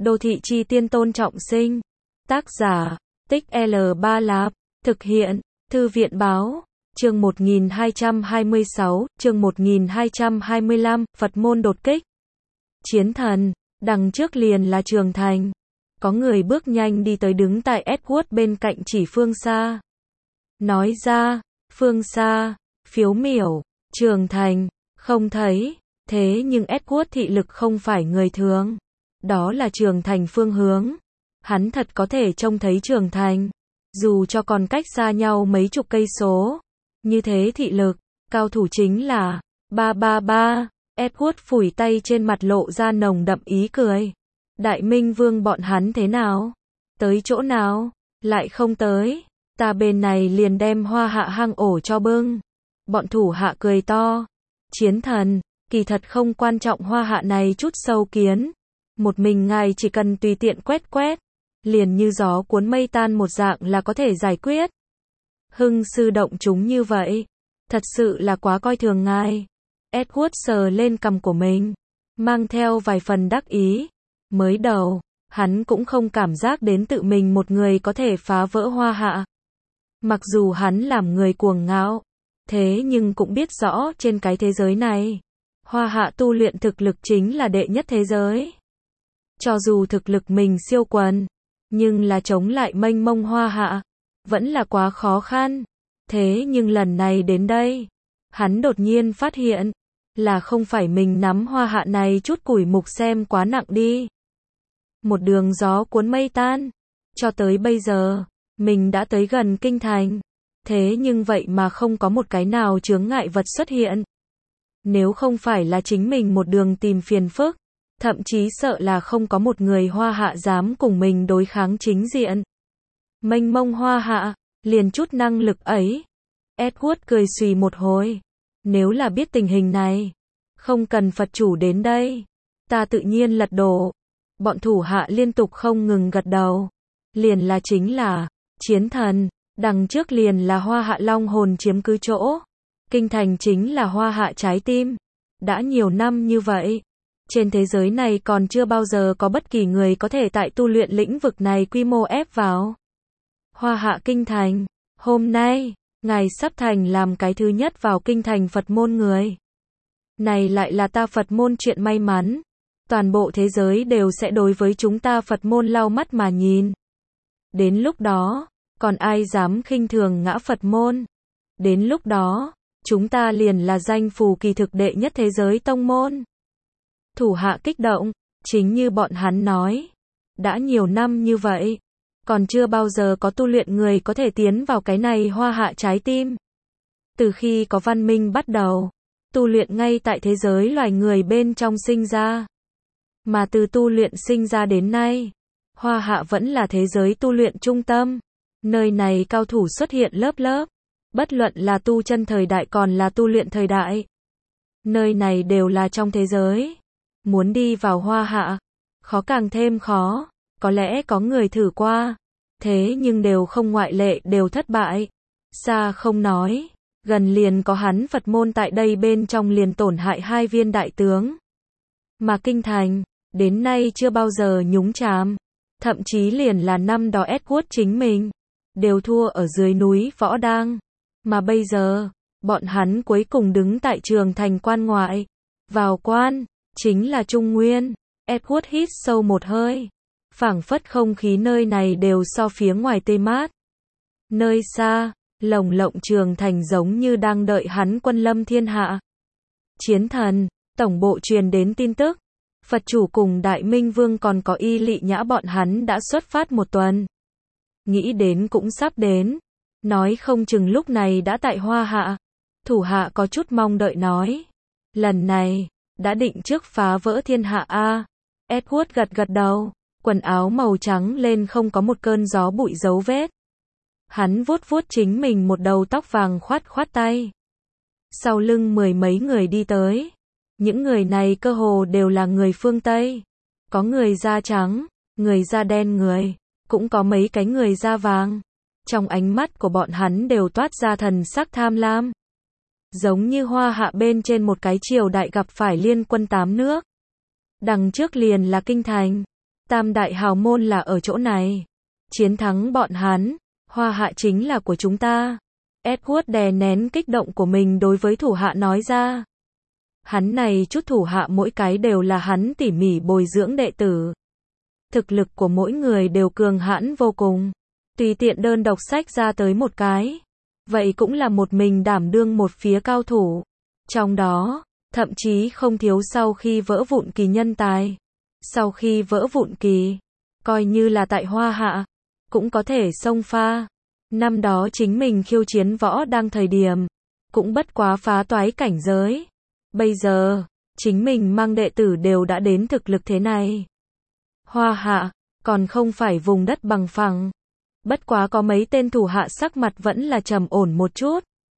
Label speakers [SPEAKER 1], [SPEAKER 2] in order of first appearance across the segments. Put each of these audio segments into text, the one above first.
[SPEAKER 1] Đô thị chi tiên Tôn Trọng Sinh. Tác giả, Tích L Ba Lạp. Thực hiện, Thư viện Báo. Chương 1226, chương 1225, Phật môn đột kích. Chiến thần, đằng trước liền là Trường Thành. Có người bước nhanh đi tới đứng tại Edward bên cạnh chỉ phương xa. Nói ra, phương xa, phiếu miểu, Trường Thành, không thấy. Thế nhưng Edward thị lực không phải người thường. Đó là Trường Thành phương hướng. Hắn thật có thể trông thấy Trường Thành. Dù cho còn cách xa nhau mấy chục cây số. Như thế thị lực, cao thủ chính là 333. Edward phủi tay trên mặt lộ ra nồng đậm ý cười. Đại Minh Vương bọn hắn thế nào? Tới chỗ nào? Lại không tới. Ta bên này liền đem Hoa Hạ hang ổ cho bưng. Bọn thủ hạ cười to. Chiến thần, kỳ thật không quan trọng Hoa Hạ này chút sâu kiến. Một mình ngài chỉ cần tùy tiện quét quét. Liền như gió cuốn mây tan một dạng là có thể giải quyết. Hưng sư động chúng như vậy. Thật sự là quá coi thường ngài. Edward sờ lên cằm của mình. Mang theo vài phần đắc ý. Mới đầu, hắn cũng không cảm giác đến tự mình một người có thể phá vỡ Hoa Hạ. Mặc dù hắn làm người cuồng ngạo. Thế nhưng cũng biết rõ trên cái thế giới này. Hoa Hạ tu luyện thực lực chính là đệ nhất thế giới. Cho dù thực lực mình siêu quần. Nhưng là chống lại mênh mông Hoa Hạ. Vẫn là quá khó khăn. Thế nhưng lần này đến đây. Hắn đột nhiên phát hiện. Là không phải mình nắm Hoa Hạ này chút củi mục xem quá nặng đi. Một đường gió cuốn mây tan. Cho tới bây giờ. Mình đã tới gần kinh thành. Thế nhưng vậy mà không có một cái nào chướng ngại vật xuất hiện. Nếu không phải là chính mình một đường tìm phiền phức. Thậm chí sợ là không có một người Hoa Hạ dám cùng mình đối kháng chính diện. Mênh mông Hoa Hạ, liền chút năng lực ấy. Edward cười xùy một hồi. Nếu là biết tình hình này, không cần Phật chủ đến đây. Ta tự nhiên lật đổ. Bọn thủ hạ liên tục không ngừng gật đầu. Liền là chính là, chiến thần, đằng trước liền là Hoa Hạ long hồn chiếm cứ chỗ. Kinh thành chính là Hoa Hạ trái tim. Đã nhiều năm như vậy. Trên thế giới này còn chưa bao giờ có bất kỳ người có thể tại tu luyện lĩnh vực này quy mô ép vào. Hoa Hạ kinh thành. Hôm nay, ngài sắp thành làm cái thứ nhất vào kinh thành Phật môn người. Này lại là ta Phật môn chuyện may mắn. Toàn bộ thế giới đều sẽ đối với chúng ta Phật môn lau mắt mà nhìn. Đến lúc đó, còn ai dám khinh thường ngã Phật môn. Đến lúc đó, chúng ta liền là danh phù kỳ thực đệ nhất thế giới tông môn. Thủ hạ kích động, chính như bọn hắn nói. Đã nhiều năm như vậy, còn chưa bao giờ có tu luyện người có thể tiến vào cái này Hoa Hạ trái tim. Từ khi có văn minh bắt đầu, tu luyện ngay tại thế giới loài người bên trong sinh ra. Mà từ tu luyện sinh ra đến nay, Hoa Hạ vẫn là thế giới tu luyện trung tâm. Nơi này cao thủ xuất hiện lớp lớp. Bất luận là tu chân thời đại còn là tu luyện thời đại. Nơi này đều là trong thế giới. Muốn đi vào Hoa Hạ, khó càng thêm khó. Có lẽ có người thử qua. Thế nhưng đều không ngoại lệ đều thất bại. Xa không nói. Gần liền có hắn Phật môn tại đây bên trong liền tổn hại 2 viên đại tướng. Mà kinh thành, đến nay chưa bao giờ nhúng chàm. Thậm chí liền là năm đó Edward chính mình. Đều thua ở dưới núi Võ Đang. Mà bây giờ, bọn hắn cuối cùng đứng tại Trường Thành quan ngoại. Vào quan, chính là Trung Nguyên. Edward hít sâu một hơi. Phảng phất không khí nơi này đều so phía ngoài tê mát. Nơi xa, lồng lộng Trường Thành giống như đang đợi hắn quân lâm thiên hạ. Chiến thần, tổng bộ truyền đến tin tức. Phật chủ cùng Đại Minh Vương còn có Y Lị Nhã bọn hắn đã xuất phát một tuần. Nghĩ đến cũng sắp đến. Nói không chừng lúc này đã tại Hoa Hạ. Thủ hạ có chút mong đợi nói. Lần này, đã định trước phá vỡ thiên hạ a. Edward gật gật đầu. Quần áo màu trắng lên không có một cơn gió bụi dấu vết. Hắn vuốt vuốt chính mình một đầu tóc vàng khoát khoát tay. Sau lưng 10 mấy người đi tới. Những người này cơ hồ đều là người phương Tây. Có người da trắng, người da đen người. Cũng có mấy cái người da vàng. Trong ánh mắt của bọn hắn đều toát ra thần sắc tham lam. Giống như Hoa Hạ bên trên một cái triều đại gặp phải liên quân 8 nước. Đằng trước liền là kinh thành. Tam đại hào môn là ở chỗ này. Chiến thắng bọn hắn, Hoa Hạ chính là của chúng ta. Edward đè nén kích động của mình đối với thủ hạ nói ra. Hắn này chút thủ hạ mỗi cái đều là hắn tỉ mỉ bồi dưỡng đệ tử. Thực lực của mỗi người đều cường hãn vô cùng. Tùy tiện đơn độc sách ra tới một cái. Vậy cũng là một mình đảm đương một phía cao thủ. Trong đó, thậm chí không thiếu sau khi vỡ vụn kỳ nhân tài. Sau khi vỡ vụn kỳ, coi như là tại Hoa Hạ, cũng có thể xông pha. Năm đó chính mình khiêu chiến võ đang thời điểm, cũng bất quá phá toái cảnh giới. Bây giờ, chính mình mang đệ tử đều đã đến thực lực thế này. Hoa Hạ, còn không phải vùng đất bằng phẳng. Bất quá có mấy tên thủ hạ sắc mặt vẫn là trầm ổn một chút.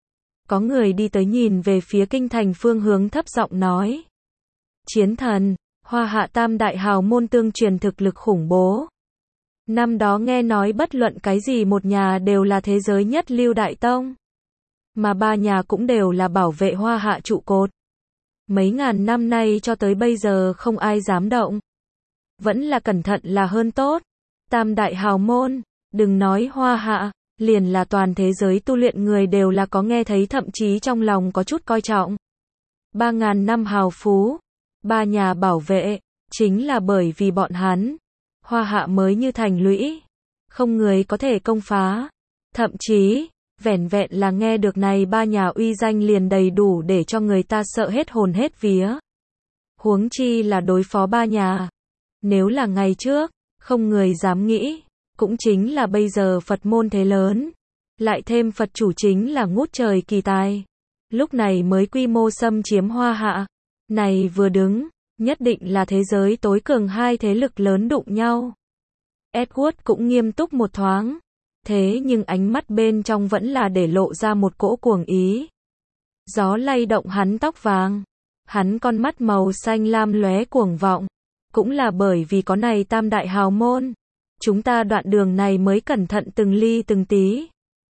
[SPEAKER 1] Có người đi tới nhìn về phía kinh thành phương hướng thấp giọng nói. Chiến thần, Hoa Hạ tam đại hào môn tương truyền thực lực khủng bố. Năm đó nghe nói bất luận cái gì một nhà đều là thế giới nhất lưu đại tông. Mà ba nhà cũng đều là bảo vệ Hoa Hạ trụ cột. Mấy ngàn năm nay cho tới bây giờ không ai dám động. Vẫn là cẩn thận là hơn tốt. Tam đại hào môn, đừng nói Hoa Hạ, liền là toàn thế giới tu luyện người đều là có nghe thấy thậm chí trong lòng có chút coi trọng. 3.000 năm hào phú, ba nhà bảo vệ, chính là bởi vì bọn hắn. Hoa Hạ mới như thành lũy, không người có thể công phá. Thậm chí, vẻn vẹn là nghe được này ba nhà uy danh liền đầy đủ để cho người ta sợ hết hồn hết vía. Huống chi là đối phó ba nhà. Nếu là ngày trước, không người dám nghĩ, cũng chính là bây giờ Phật môn thế lớn. Lại thêm Phật chủ chính là ngút trời kỳ tài. Lúc này mới quy mô xâm chiếm Hoa Hạ. Này vừa đứng, nhất định là thế giới tối cường hai thế lực lớn đụng nhau. Edward cũng nghiêm túc một thoáng. Thế nhưng ánh mắt bên trong vẫn là để lộ ra một cỗ cuồng ý. Gió lay động hắn tóc vàng. Hắn con mắt màu xanh lam lóe cuồng vọng. Cũng là bởi vì có này tam đại hào môn. Chúng ta đoạn đường này mới cẩn thận từng ly từng tí.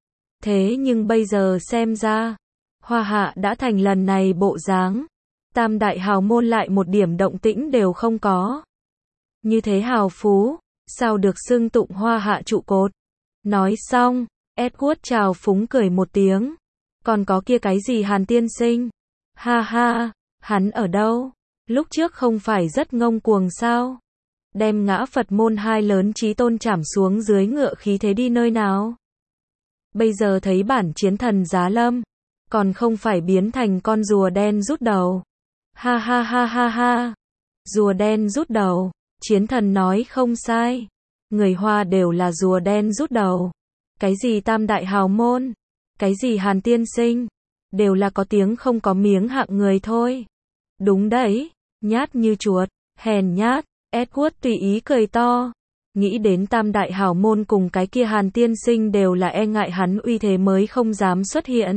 [SPEAKER 1] Thế nhưng bây giờ xem ra, Hoa Hạ đã thành lần này bộ dáng. Tam đại hào môn lại một điểm động tĩnh đều không có. Như thế hào phú, sao được xưng tụng Hoa Hạ trụ cột. Nói xong, Edward chào phúng cười một tiếng. Còn có kia cái gì Hàn tiên sinh? Ha ha, hắn ở đâu? Lúc trước không phải rất ngông cuồng sao? Đem ngã Phật môn hai lớn chí tôn chảm xuống dưới ngựa khí thế đi nơi nào? Bây giờ thấy bản chiến thần giá lâm, còn không phải biến thành con rùa đen rút đầu. Ha ha ha ha ha. Rùa đen rút đầu, chiến thần nói không sai. Người Hoa đều là rùa đen rút đầu. Cái gì tam đại hào môn, cái gì Hàn tiên sinh, đều là có tiếng không có miếng hạng người thôi. Đúng đấy, nhát như chuột, hèn nhát. Edward tùy ý cười to. Nghĩ đến tam đại hào môn cùng cái kia Hàn tiên sinh đều là e ngại hắn uy thế mới không dám xuất hiện.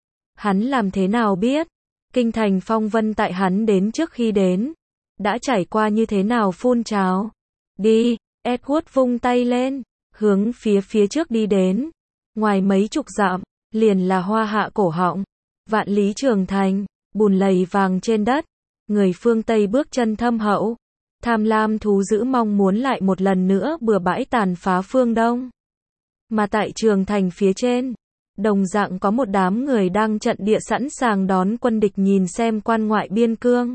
[SPEAKER 1] Hắn làm thế nào biết? Kinh thành phong vân tại hắn đến trước khi đến. Đã trải qua như thế nào phun trào? Đi, Edward vung tay lên. Hướng phía trước đi đến. Ngoài mấy chục dặm, liền là Hoa Hạ cổ họng. Vạn lý trường thành, bùn lầy vàng trên đất. Người phương Tây bước chân thâm hậu. Tham lam thú dữ mong muốn lại một lần nữa bừa bãi tàn phá phương Đông. Mà tại trường thành phía trên, đồng dạng có một đám người đang trận địa sẵn sàng đón quân địch nhìn xem quan ngoại biên cương.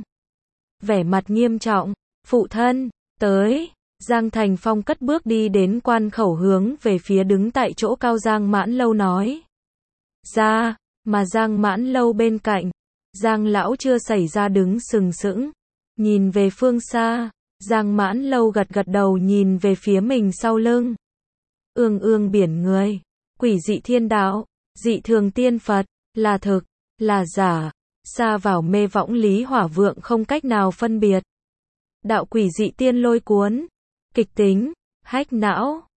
[SPEAKER 1] Vẻ mặt nghiêm trọng, phụ thân, tới, Giang Thành Phong cất bước đi đến quan khẩu hướng về phía đứng tại chỗ cao Giang Mãn Lâu nói. Ra, mà Giang Mãn Lâu bên cạnh, Giang lão chưa xảy ra đứng sừng sững. Nhìn về phương xa, Giang Mãn Lâu gật gật đầu nhìn về phía mình sau lưng. Ương ương biển người, quỷ dị thiên đạo, dị thường tiên Phật, là thực, là giả, xa vào mê võng lý hỏa vượng không cách nào phân biệt. Đạo quỷ dị tiên lôi cuốn, kịch tính, hách não,